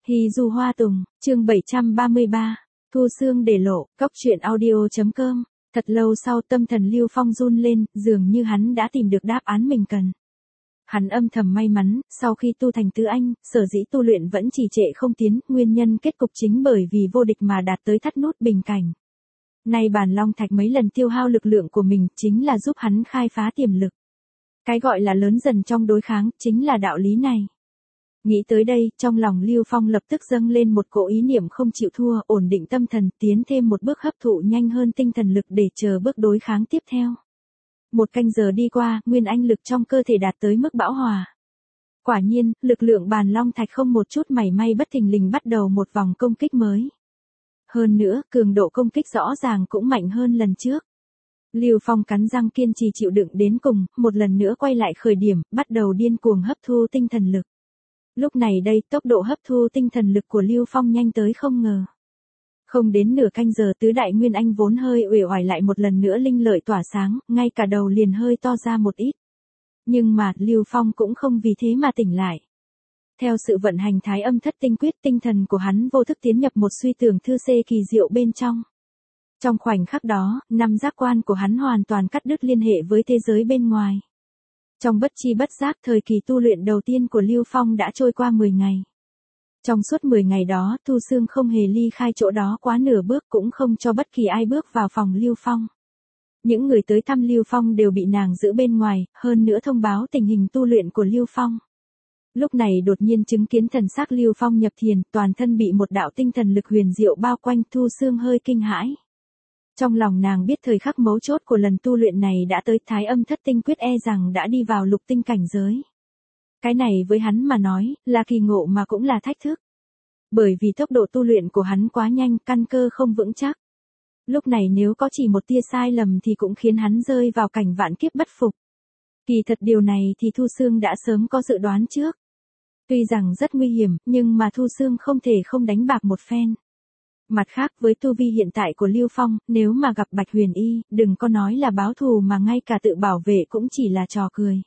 Hy Du Hoa Tùng, chương 733, Thu Sương để lộ, cóc truyện audio.com. Thật lâu sau tâm thần Lưu Phong run lên, dường như hắn đã tìm được đáp án mình cần. Hắn âm thầm may mắn, sau khi tu thành tứ anh, sở dĩ tu luyện vẫn trì trệ không tiến, nguyên nhân kết cục chính bởi vì vô địch mà đạt tới thắt nút bình cảnh. Nay Bàn Long Thạch mấy lần tiêu hao lực lượng của mình, chính là giúp hắn khai phá tiềm lực. Cái gọi là lớn dần trong đối kháng, chính là đạo lý này. Nghĩ tới đây, trong lòng Lưu Phong lập tức dâng lên một cỗ ý niệm không chịu thua, ổn định tâm thần, tiến thêm một bước hấp thụ nhanh hơn tinh thần lực để chờ bước đối kháng tiếp theo. Một canh giờ đi qua, nguyên anh lực trong cơ thể đạt tới mức bão hòa. Quả nhiên, lực lượng Bàn Long Thạch không một chút mảy may bất thình lình bắt đầu một vòng công kích mới. Hơn nữa, cường độ công kích rõ ràng cũng mạnh hơn lần trước. Lưu Phong cắn răng kiên trì chịu đựng đến cùng, một lần nữa quay lại khởi điểm, bắt đầu điên cuồng hấp thu tinh thần lực. Lúc này đây, tốc độ hấp thu tinh thần lực của Lưu Phong nhanh tới không ngờ. Không đến nửa canh giờ tứ đại nguyên anh vốn hơi uể oải lại một lần nữa linh lợi tỏa sáng, ngay cả đầu liền hơi to ra một ít. Nhưng mà, Lưu Phong cũng không vì thế mà tỉnh lại. Theo sự vận hành thái âm thất tinh quyết, tinh thần của hắn vô thức tiến nhập một suy tưởng thư xê kỳ diệu bên trong. Trong khoảnh khắc đó, năm giác quan của hắn hoàn toàn cắt đứt liên hệ với thế giới bên ngoài. Trong bất chi bất giác, thời kỳ tu luyện đầu tiên của Lưu Phong đã trôi qua 10 ngày. Trong suốt 10 ngày đó, Thu Sương không hề ly khai chỗ đó quá nửa bước, cũng không cho bất kỳ ai bước vào phòng Lưu Phong. Những người tới thăm Lưu Phong đều bị nàng giữ bên ngoài, hơn nữa thông báo tình hình tu luyện của Lưu Phong. Lúc này đột nhiên chứng kiến thần sắc Lưu Phong nhập thiền, toàn thân bị một đạo tinh thần lực huyền diệu bao quanh, Thu Sương hơi kinh hãi. Trong lòng nàng biết thời khắc mấu chốt của lần tu luyện này đã tới, thái âm thất tinh quyết e rằng đã đi vào lục tinh cảnh giới. Cái này với hắn mà nói, là kỳ ngộ mà cũng là thách thức. Bởi vì tốc độ tu luyện của hắn quá nhanh, căn cơ không vững chắc. Lúc này nếu có chỉ một tia sai lầm thì cũng khiến hắn rơi vào cảnh vạn kiếp bất phục. Kỳ thật điều này thì Thu Sương đã sớm có dự đoán trước. Tuy rằng rất nguy hiểm, nhưng mà Thu Sương không thể không đánh bạc một phen. Mặt khác, với tu vi hiện tại của Lưu Phong, nếu mà gặp Bạch Huyền Y, đừng có nói là báo thù mà ngay cả tự bảo vệ cũng chỉ là trò cười.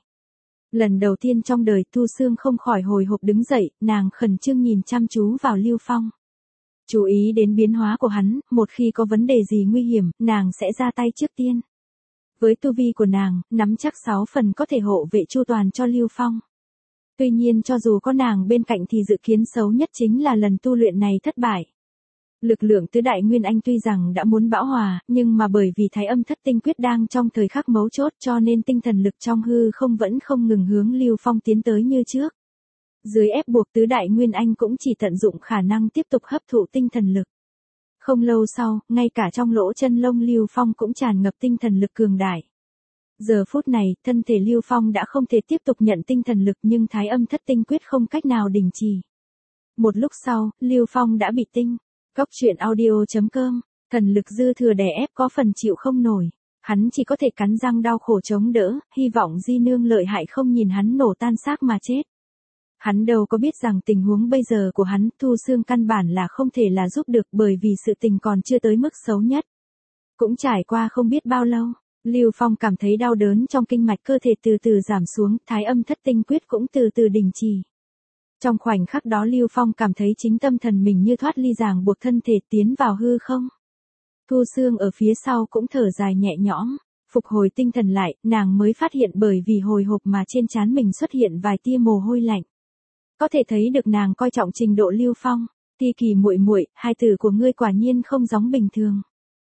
Lần đầu tiên trong đời, Thu Sương không khỏi hồi hộp đứng dậy, nàng khẩn trương nhìn chăm chú vào Lưu Phong. Chú ý đến biến hóa của hắn, một khi có vấn đề gì nguy hiểm, nàng sẽ ra tay trước tiên. Với tu vi của nàng, nắm chắc 6 phần có thể hộ vệ chu toàn cho Lưu Phong. Tuy nhiên cho dù có nàng bên cạnh thì dự kiến xấu nhất chính là lần tu luyện này thất bại. Lực lượng tứ đại nguyên anh tuy rằng đã muốn bão hòa, nhưng mà bởi vì thái âm thất tinh quyết đang trong thời khắc mấu chốt cho nên tinh thần lực trong hư không vẫn không ngừng hướng Lưu Phong tiến tới như trước. Dưới ép buộc tứ đại nguyên anh cũng chỉ tận dụng khả năng tiếp tục hấp thụ tinh thần lực. Không lâu sau, ngay cả trong lỗ chân lông Lưu Phong cũng tràn ngập tinh thần lực cường đại. Giờ phút này, thân thể Lưu Phong đã không thể tiếp tục nhận tinh thần lực, nhưng thái âm thất tinh quyết không cách nào đình trì. Một lúc sau, Lưu Phong đã bị tinh. Cóc truyện audio.com, thần lực dư thừa đè ép có phần chịu không nổi. Hắn chỉ có thể cắn răng đau khổ chống đỡ, hy vọng Di Nương lợi hại không nhìn hắn nổ tan xác mà chết. Hắn đâu có biết rằng tình huống bây giờ của hắn, Thu Sương căn bản là không thể là giúp được, bởi vì sự tình còn chưa tới mức xấu nhất. Cũng trải qua không biết bao lâu, Lưu Phong cảm thấy đau đớn trong kinh mạch cơ thể từ từ giảm xuống, thái âm thất tinh quyết cũng từ từ đình trì. Trong khoảnh khắc đó Lưu Phong cảm thấy chính tâm thần mình như thoát ly ràng buộc thân thể tiến vào hư không. Thu Sương ở phía sau cũng thở dài nhẹ nhõm, phục hồi tinh thần lại, nàng mới phát hiện bởi vì hồi hộp mà trên trán mình xuất hiện vài tia mồ hôi lạnh. Có thể thấy được nàng coi trọng trình độ Lưu Phong. Ti Kỳ muội muội, hai từ của ngươi quả nhiên không giống bình thường.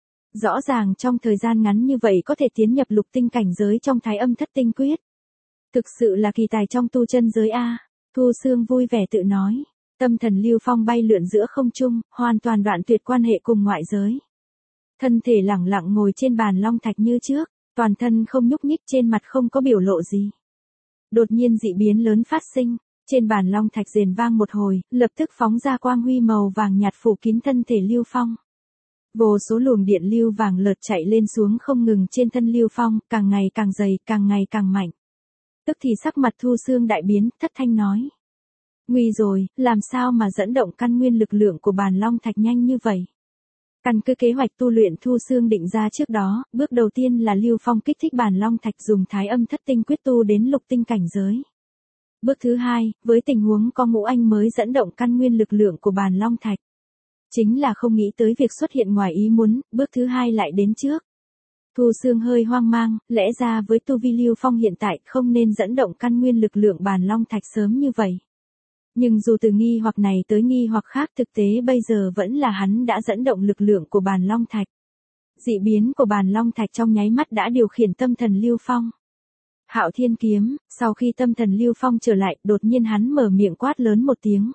Rõ ràng trong thời gian ngắn như vậy có thể tiến nhập lục tinh cảnh giới trong thái âm thất tinh quyết. Thực sự là kỳ tài trong tu chân giới a. Thu Sương vui vẻ tự nói. Tâm thần Lưu Phong bay lượn giữa không trung, hoàn toàn đoạn tuyệt quan hệ cùng ngoại giới. Thân thể lẳng lặng ngồi trên bàn long thạch như trước, toàn thân không nhúc nhích, trên mặt không có biểu lộ gì. Đột nhiên dị biến lớn phát sinh, trên bàn long thạch rền vang một hồi, lập tức phóng ra quang huy màu vàng nhạt phủ kín thân thể Lưu Phong. Vô số luồng điện lưu vàng lợt chạy lên xuống không ngừng trên thân Lưu Phong, càng ngày càng dày, càng ngày càng mạnh. Tức thì sắc mặt Thu Sương đại biến, thất thanh nói. Nguy rồi, làm sao mà dẫn động căn nguyên lực lượng của bàn long thạch nhanh như vậy? Căn cứ kế hoạch tu luyện Thu Sương định ra trước đó, bước đầu tiên là Lưu Phong kích thích bàn long thạch dùng thái âm thất tinh quyết tu đến lục tinh cảnh giới. Bước thứ hai, với tình huống có ngũ anh mới dẫn động căn nguyên lực lượng của bàn long thạch. Chính là không nghĩ tới việc xuất hiện ngoài ý muốn, bước thứ hai lại đến trước. Thu Xương hơi hoang mang, lẽ ra với tu vi Lưu Phong hiện tại không nên dẫn động căn nguyên lực lượng bàn long thạch sớm như vậy. Nhưng dù từ nghi hoặc này tới nghi hoặc khác, thực tế bây giờ vẫn là hắn đã dẫn động lực lượng của bàn long thạch. Dị biến của bàn long thạch trong nháy mắt đã điều khiển tâm thần Lưu Phong. Hạo Thiên Kiếm, sau khi tâm thần Lưu Phong trở lại, đột nhiên hắn mở miệng quát lớn một tiếng.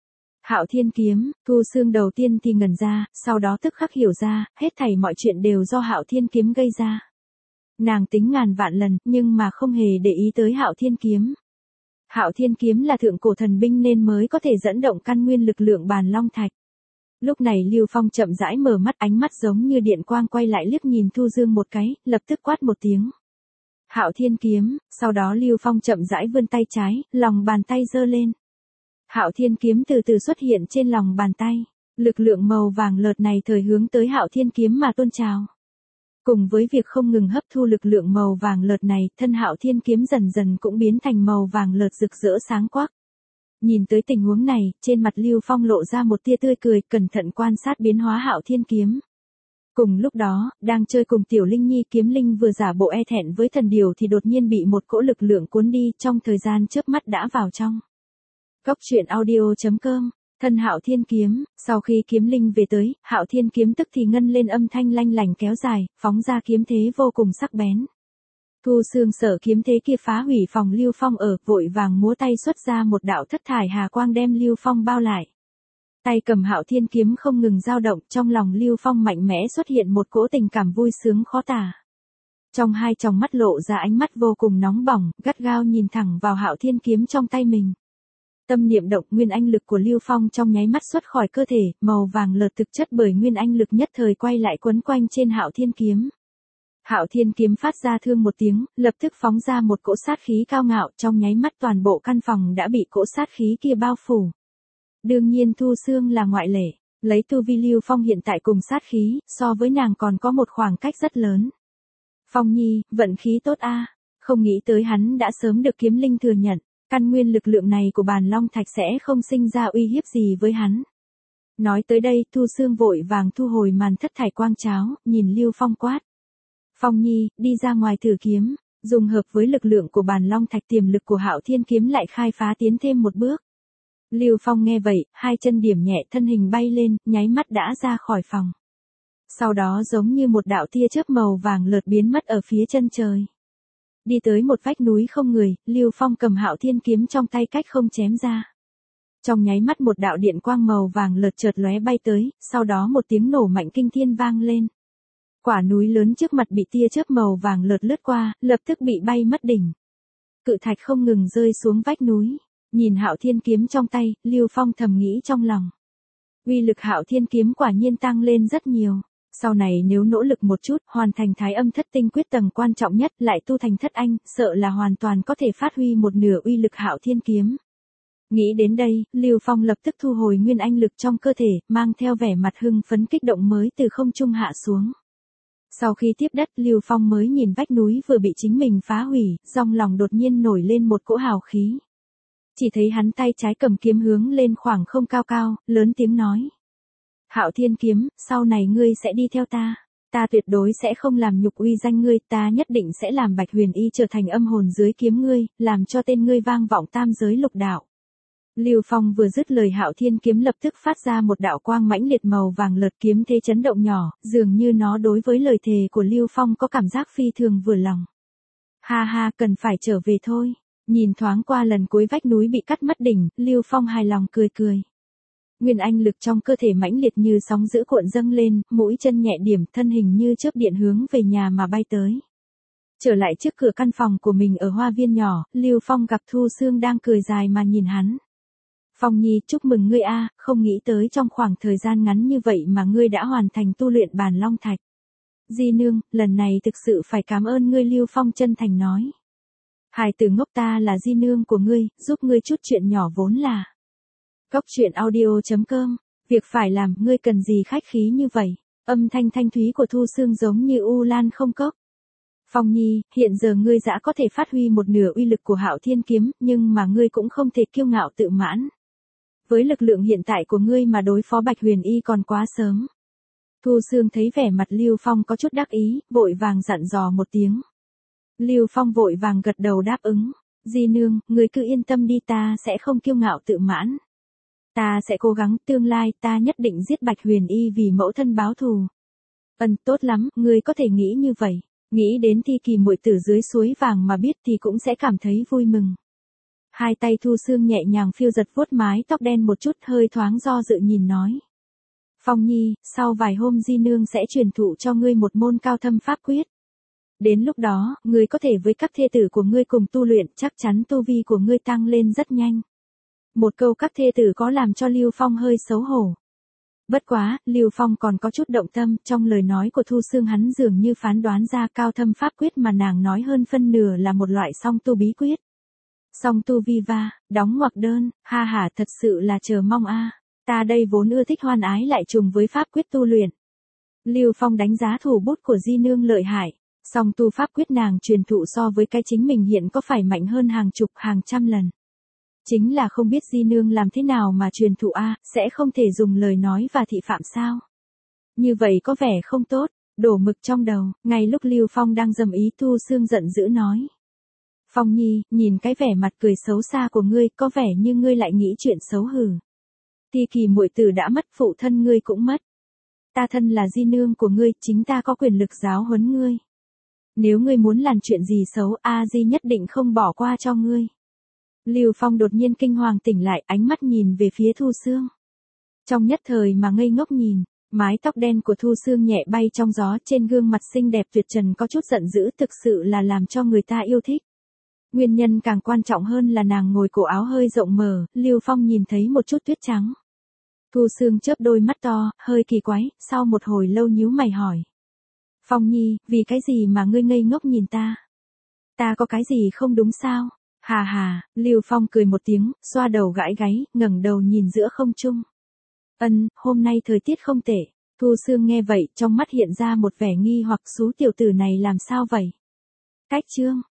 Hạo Thiên Kiếm, Thu Xương đầu tiên thì ngẩn ra, sau đó tức khắc hiểu ra, hết thảy mọi chuyện đều do Hạo Thiên Kiếm gây ra. Nàng tính ngàn vạn lần, nhưng mà không hề để ý tới Hạo Thiên Kiếm. Hạo Thiên Kiếm là thượng cổ thần binh nên mới có thể dẫn động căn nguyên lực lượng bàn long thạch. Lúc này Lưu Phong chậm rãi mở mắt, ánh mắt giống như điện quang quay lại liếc nhìn Thu Dương một cái, lập tức quát một tiếng. Hạo Thiên Kiếm, sau đó Lưu Phong chậm rãi vươn tay trái, lòng bàn tay giơ lên. Hạo Thiên Kiếm từ từ xuất hiện trên lòng bàn tay, lực lượng màu vàng lợt này thời hướng tới Hạo Thiên Kiếm mà tôn trào. Cùng với việc không ngừng hấp thu lực lượng màu vàng lợt này, thân Hạo Thiên Kiếm dần dần cũng biến thành màu vàng lợt rực rỡ sáng quắc. Nhìn tới tình huống này, trên mặt Lưu Phong lộ ra một tia tươi cười, cẩn thận quan sát biến hóa Hạo Thiên Kiếm. Cùng lúc đó, đang chơi cùng Tiểu Linh Nhi, Kiếm Linh vừa giả bộ e thẹn với thần điều thì đột nhiên bị một cỗ lực lượng cuốn đi, trong thời gian chớp mắt đã vào trong. Góc truyện audio.com, thân Hạo Thiên Kiếm, sau khi Kiếm Linh về tới, Hạo Thiên Kiếm tức thì ngân lên âm thanh lanh lành kéo dài, phóng ra kiếm thế vô cùng sắc bén. Thu Xương sợ kiếm thế kia phá hủy phòng Lưu Phong ở, vội vàng múa tay xuất ra một đạo thất thải hà quang đem Lưu Phong bao lại. Tay cầm Hạo Thiên Kiếm không ngừng dao động, trong lòng Lưu Phong mạnh mẽ xuất hiện một cỗ tình cảm vui sướng khó tả. Trong hai tròng mắt lộ ra ánh mắt vô cùng nóng bỏng, gắt gao nhìn thẳng vào Hạo Thiên Kiếm trong tay mình. Tâm niệm động, nguyên anh lực của Lưu Phong trong nháy mắt xuất khỏi cơ thể, màu vàng lợt thực chất bởi nguyên anh lực nhất thời quay lại quấn quanh trên Hạo Thiên Kiếm. Hạo Thiên Kiếm phát ra thương một tiếng, lập tức phóng ra một cỗ sát khí cao ngạo, trong nháy mắt toàn bộ căn phòng đã bị cỗ sát khí kia bao phủ. Đương nhiên Thu Xương là ngoại lệ, lấy tu vi Lưu Phong hiện tại cùng sát khí, so với nàng còn có một khoảng cách rất lớn. Phong Nhi, vận khí tốt a, không nghĩ tới hắn đã sớm được Kiếm Linh thừa nhận, căn nguyên lực lượng này của bàn long thạch sẽ không sinh ra uy hiếp gì với hắn. Nói tới đây, Thu Xương vội vàng thu hồi màn thất thải quang cháo, nhìn Lưu Phong quát. Phong Nhi, đi ra ngoài thử kiếm, dùng hợp với lực lượng của bàn long thạch, tiềm lực của Hạo Thiên Kiếm lại khai phá tiến thêm một bước. Lưu Phong nghe vậy, hai chân điểm nhẹ, thân hình bay lên, nháy mắt đã ra khỏi phòng. Sau đó giống như một đạo tia chớp màu vàng lợt biến mất ở phía chân trời. Đi tới một vách núi không người, Lưu Phong cầm Hạo Thiên Kiếm trong tay cách không chém ra. Trong nháy mắt một đạo điện quang màu vàng lợt chợt lóe bay tới, sau đó một tiếng nổ mạnh kinh thiên vang lên. Quả núi lớn trước mặt bị tia chớp màu vàng lợt lướt qua, lập tức bị bay mất đỉnh. Cự thạch không ngừng rơi xuống vách núi. Nhìn Hạo Thiên Kiếm trong tay, Lưu Phong thầm nghĩ trong lòng. Uy lực Hạo Thiên Kiếm quả nhiên tăng lên rất nhiều. Sau này nếu nỗ lực một chút, hoàn thành Thái Âm Thất Tinh Quyết tầng quan trọng nhất, lại tu thành Thất Anh, sợ là hoàn toàn có thể phát huy một nửa uy lực Hạo Thiên Kiếm. Nghĩ đến đây, Lưu Phong lập tức thu hồi nguyên anh lực trong cơ thể, mang theo vẻ mặt hưng phấn kích động mới từ không trung hạ xuống. Sau khi tiếp đất, Lưu Phong mới nhìn vách núi vừa bị chính mình phá hủy, trong lòng đột nhiên nổi lên một cỗ hào khí. Chỉ thấy hắn tay trái cầm kiếm hướng lên khoảng không cao cao, lớn tiếng nói. Hạo Thiên Kiếm, sau này ngươi sẽ đi theo ta. Ta tuyệt đối sẽ không làm nhục uy danh ngươi, ta nhất định sẽ làm Bạch Huyền Y trở thành âm hồn dưới kiếm ngươi, làm cho tên ngươi vang vọng tam giới lục đạo. Lưu Phong vừa dứt lời, Hạo Thiên Kiếm lập tức phát ra một đạo quang mãnh liệt màu vàng lợt, kiếm thế chấn động nhỏ, dường như nó đối với lời thề của Lưu Phong có cảm giác phi thường vừa lòng. Ha ha, cần phải trở về thôi. Nhìn thoáng qua lần cuối vách núi bị cắt mất đỉnh, Lưu Phong hài lòng cười cười. Nguyên anh lực trong cơ thể mãnh liệt như sóng dữ cuộn dâng lên, mũi chân nhẹ điểm, thân hình như chớp điện hướng về nhà mà bay tới. Trở lại trước cửa căn phòng của mình ở hoa viên nhỏ, Lưu Phong gặp Thu Xương đang cười dài mà nhìn hắn. Phong Nhi, chúc mừng ngươi a, không nghĩ tới trong khoảng thời gian ngắn như vậy mà ngươi đã hoàn thành tu luyện bàn long thạch. Di nương, lần này thực sự phải cảm ơn ngươi, Lưu Phong chân thành nói. Hài tử ngốc, ta là di nương của ngươi, giúp ngươi chút chuyện nhỏ vốn là. Góc truyện audio.com, việc phải làm, ngươi cần gì khách khí như vậy. Âm thanh thanh thúy của Thu Xương giống như u lan không cốc. Phong Nhi, hiện giờ ngươi đã có thể phát huy một nửa uy lực của Hạo Thiên kiếm, nhưng mà ngươi cũng không thể kiêu ngạo tự mãn. Với lực lượng hiện tại của ngươi mà đối phó Bạch Huyền Y còn quá sớm. Thu Sương thấy vẻ mặt Lưu Phong có chút đắc ý, vội vàng dặn dò một tiếng. Lưu Phong vội vàng gật đầu đáp ứng. Di nương, ngươi cứ yên tâm đi, ta sẽ không kiêu ngạo tự mãn. Ta sẽ cố gắng, tương lai ta nhất định giết Bạch Huyền Y vì mẫu thân báo thù. Tốt lắm, ngươi có thể nghĩ như vậy. Nghĩ đến Thi Kỳ muội tử dưới suối vàng mà biết thì cũng sẽ cảm thấy vui mừng. Hai tay Thu Sương nhẹ nhàng phiêu giật vuốt mái tóc đen một chút, hơi thoáng do dự nhìn nói. Phong Nhi, sau vài hôm Di nương sẽ truyền thụ cho ngươi một môn cao thâm pháp quyết. Đến lúc đó, ngươi có thể với các thê tử của ngươi cùng tu luyện, chắc chắn tu vi của ngươi tăng lên rất nhanh. Một câu các thê tử có làm cho Lưu Phong hơi xấu hổ. Bất quá, Lưu Phong còn có chút động tâm, trong lời nói của Thu Sương hắn dường như phán đoán ra cao thâm pháp quyết mà nàng nói hơn phân nửa là một loại song tu bí quyết. Song tu vi va, đóng ngoặc đơn, ha hả, thật sự là chờ mong a. Ta đây vốn ưa thích hoan ái lại trùng với pháp quyết tu luyện. Lưu Phong đánh giá thủ bút của Di nương lợi hại, song tu pháp quyết nàng truyền thụ so với cái chính mình hiện có phải mạnh hơn hàng chục hàng trăm lần. Chính là không biết Di nương làm thế nào mà truyền thụ a, sẽ không thể dùng lời nói và thị phạm sao? Như vậy có vẻ không tốt, đổ mực trong đầu, ngay lúc Lưu Phong đang dầm ý Thu Sương giận dữ nói. Phong Nhi, nhìn cái vẻ mặt cười xấu xa của ngươi, có vẻ như ngươi lại nghĩ chuyện xấu hử. Thi Kỳ muội tử đã mất, phụ thân ngươi cũng mất. Ta thân là Di nương của ngươi, chính ta có quyền lực giáo huấn ngươi. Nếu ngươi muốn làm chuyện gì xấu, A Di nhất định không bỏ qua cho ngươi. Lưu Phong đột nhiên kinh hoàng tỉnh lại, ánh mắt nhìn về phía Thu Sương. Trong nhất thời mà ngây ngốc nhìn, mái tóc đen của Thu Sương nhẹ bay trong gió, trên gương mặt xinh đẹp tuyệt trần có chút giận dữ, thực sự là làm cho người ta yêu thích. Nguyên nhân càng quan trọng hơn là nàng ngồi cổ áo hơi rộng mở, Lưu Phong nhìn thấy một chút tuyết trắng. Thu Sương chớp đôi mắt to, hơi kỳ quái, sau một hồi lâu nhíu mày hỏi. Phong Nhi, vì cái gì mà ngươi ngây ngốc nhìn ta? Ta có cái gì không đúng sao? Hà hà, Lưu Phong cười một tiếng, xoa đầu gãi gáy, ngẩng đầu nhìn giữa không trung. Hôm nay thời tiết không tệ. Thu Sương nghe vậy, trong mắt hiện ra một vẻ nghi hoặc, xú tiểu tử này làm sao vậy? Cách chương